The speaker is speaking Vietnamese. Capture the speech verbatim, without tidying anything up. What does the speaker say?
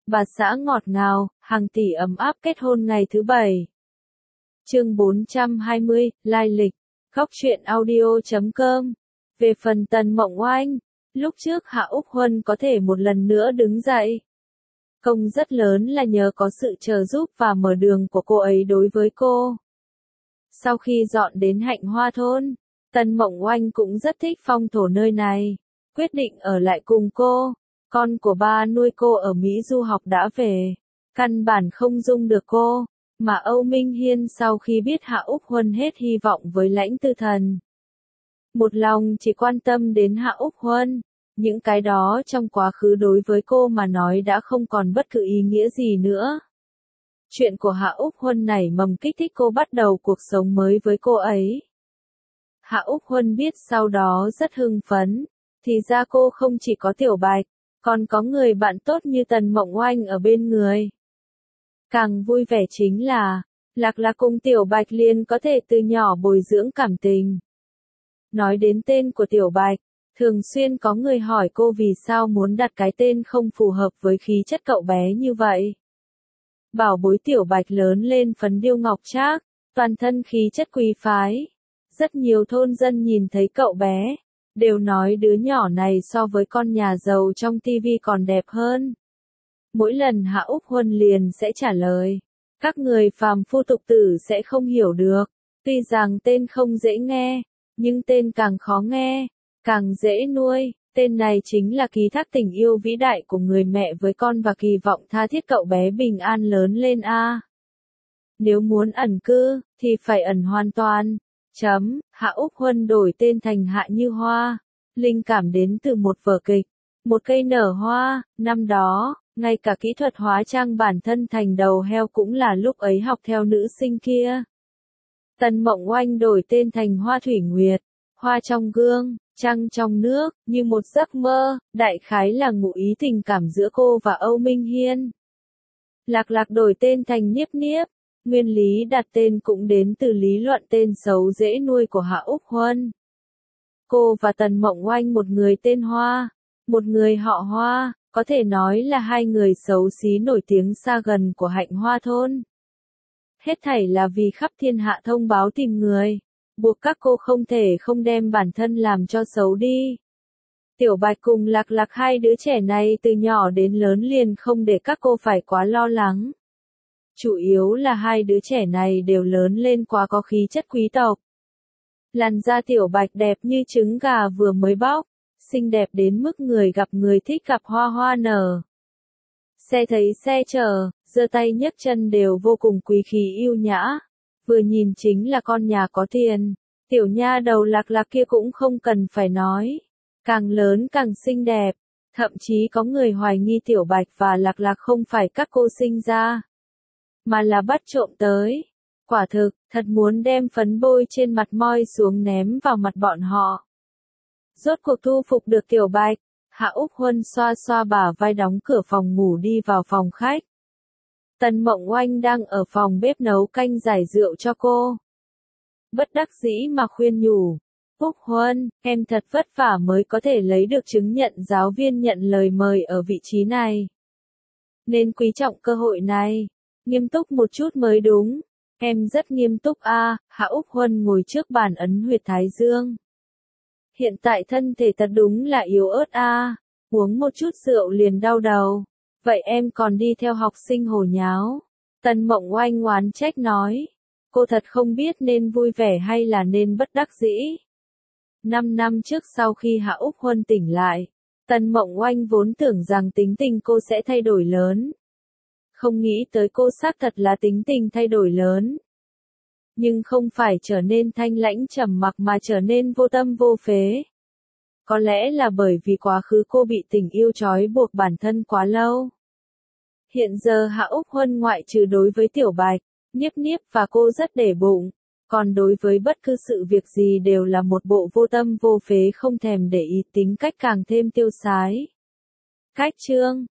bà xã ngọt ngào, hàng tỷ ấm áp kết hôn ngày thứ bảy. Chương bốn trăm hai mươi, lai lịch, góc truyện audio chấm com. Về phần Tần Mộng Oanh, lúc trước Hạ Úc Huân có thể một lần nữa đứng dậy. Công rất lớn là nhờ có sự trợ giúp và mở đường của cô ấy đối với cô. Sau khi dọn đến Hạnh Hoa thôn, Tần Mộng Oanh cũng rất thích phong thổ nơi này, quyết định ở lại cùng cô. Con của ba nuôi cô ở Mỹ du học đã về, căn bản không dung được cô, mà Âu Minh Hiên sau khi biết Hạ Úc Huân hết hy vọng với Lãnh Tư Thần. Một lòng chỉ quan tâm đến Hạ Úc Huân, những cái đó trong quá khứ đối với cô mà nói đã không còn bất cứ ý nghĩa gì nữa. Chuyện của Hạ Úc Huân nảy mầm kích thích cô bắt đầu cuộc sống mới với cô ấy. Hạ Úc Huân biết sau đó rất hưng phấn, thì ra cô không chỉ có Tiểu Bạch, còn có người bạn tốt như Tần Mộng Oanh ở bên người. Càng vui vẻ chính là, Lạc Lạc cùng Tiểu Bạch liền có thể từ nhỏ bồi dưỡng cảm tình. Nói đến tên của Tiểu Bạch, thường xuyên có người hỏi cô vì sao muốn đặt cái tên không phù hợp với khí chất cậu bé như vậy. Bảo bối Tiểu Bạch lớn lên phấn điêu ngọc trác, toàn thân khí chất quý phái. Rất nhiều thôn dân nhìn thấy cậu bé, đều nói đứa nhỏ này so với con nhà giàu trong tivi còn đẹp hơn. Mỗi lần Hạ Úc Huân liền sẽ trả lời, các người phàm phu tục tử sẽ không hiểu được, tuy rằng tên không dễ nghe, nhưng tên càng khó nghe, càng dễ nuôi, tên này chính là ký thác tình yêu vĩ đại của người mẹ với con và kỳ vọng tha thiết cậu bé bình an lớn lên a. Nếu muốn ẩn cư, thì phải ẩn hoàn toàn. Chấm, Hạ Úc Huân đổi tên thành Hạ Như Hoa, linh cảm đến từ một vở kịch, một cây nở hoa, năm đó, ngay cả kỹ thuật hóa trang bản thân thành đầu heo cũng là lúc ấy học theo nữ sinh kia. Tần Mộng Oanh đổi tên thành Hoa Thủy Nguyệt, hoa trong gương, trăng trong nước, như một giấc mơ, đại khái là ngụ ý tình cảm giữa cô và Âu Minh Hiên. Lạc Lạc đổi tên thành Niếp Niếp, nguyên lý đặt tên cũng đến từ lý luận tên xấu dễ nuôi của Hạ Úc Huân. Cô và Tần Mộng Oanh một người tên Hoa, một người họ Hoa, có thể nói là hai người xấu xí nổi tiếng xa gần của Hạnh Hoa thôn. Hết thảy là vì khắp thiên hạ thông báo tìm người, buộc các cô không thể không đem bản thân làm cho xấu đi. Tiểu Bạch cùng Lạc Lạc hai đứa trẻ này từ nhỏ đến lớn liền không để các cô phải quá lo lắng. Chủ yếu là hai đứa trẻ này đều lớn lên quá có khí chất quý tộc. Làn da Tiểu Bạch đẹp như trứng gà vừa mới bóc, xinh đẹp đến mức người gặp người thích gặp hoa hoa nở. Xe thấy xe chở, giơ tay nhấc chân đều vô cùng quý khí yêu nhã. Vừa nhìn chính là con nhà có tiền. Tiểu nha đầu Lạc Lạc kia cũng không cần phải nói. Càng lớn càng xinh đẹp. Thậm chí có người hoài nghi Tiểu Bạch và Lạc Lạc không phải các cô sinh ra, mà là bắt trộm tới. Quả thực, thật muốn đem phấn bôi trên mặt moi xuống ném vào mặt bọn họ. Rốt cuộc thu phục được Tiểu Bạch, Hạ Úc Huân xoa xoa bả vai đóng cửa phòng ngủ đi vào phòng khách. Tần Mộng Oanh đang ở phòng bếp nấu canh giải rượu cho cô. Bất đắc dĩ mà khuyên nhủ, Úc Huân, em thật vất vả mới có thể lấy được chứng nhận giáo viên nhận lời mời ở vị trí này. Nên quý trọng cơ hội này, nghiêm túc một chút mới đúng. Em rất nghiêm túc a. À, Hạ Úc Huân ngồi trước bàn ấn huyệt thái dương. Hiện tại thân thể thật đúng là yếu ớt a, à, uống một chút rượu liền đau đầu. Vậy em còn đi theo học sinh hồ nháo. Tần Mộng Oanh oán trách nói. Cô thật không biết nên vui vẻ hay là nên bất đắc dĩ. Năm năm trước sau khi Hạ Úc Huân tỉnh lại, Tần Mộng Oanh vốn tưởng rằng tính tình cô sẽ thay đổi lớn. Không nghĩ tới cô xác thật là tính tình thay đổi lớn. Nhưng không phải trở nên thanh lãnh trầm mặc mà trở nên vô tâm vô phế. Có lẽ là bởi vì quá khứ cô bị tình yêu trói buộc bản thân quá lâu. Hiện giờ Hạ Úc Huân ngoại trừ đối với Tiểu Bạch, Niếp Niếp và cô rất để bụng, còn đối với bất cứ sự việc gì đều là một bộ vô tâm vô phế không thèm để ý, tính cách càng thêm tiêu sái. Cách chương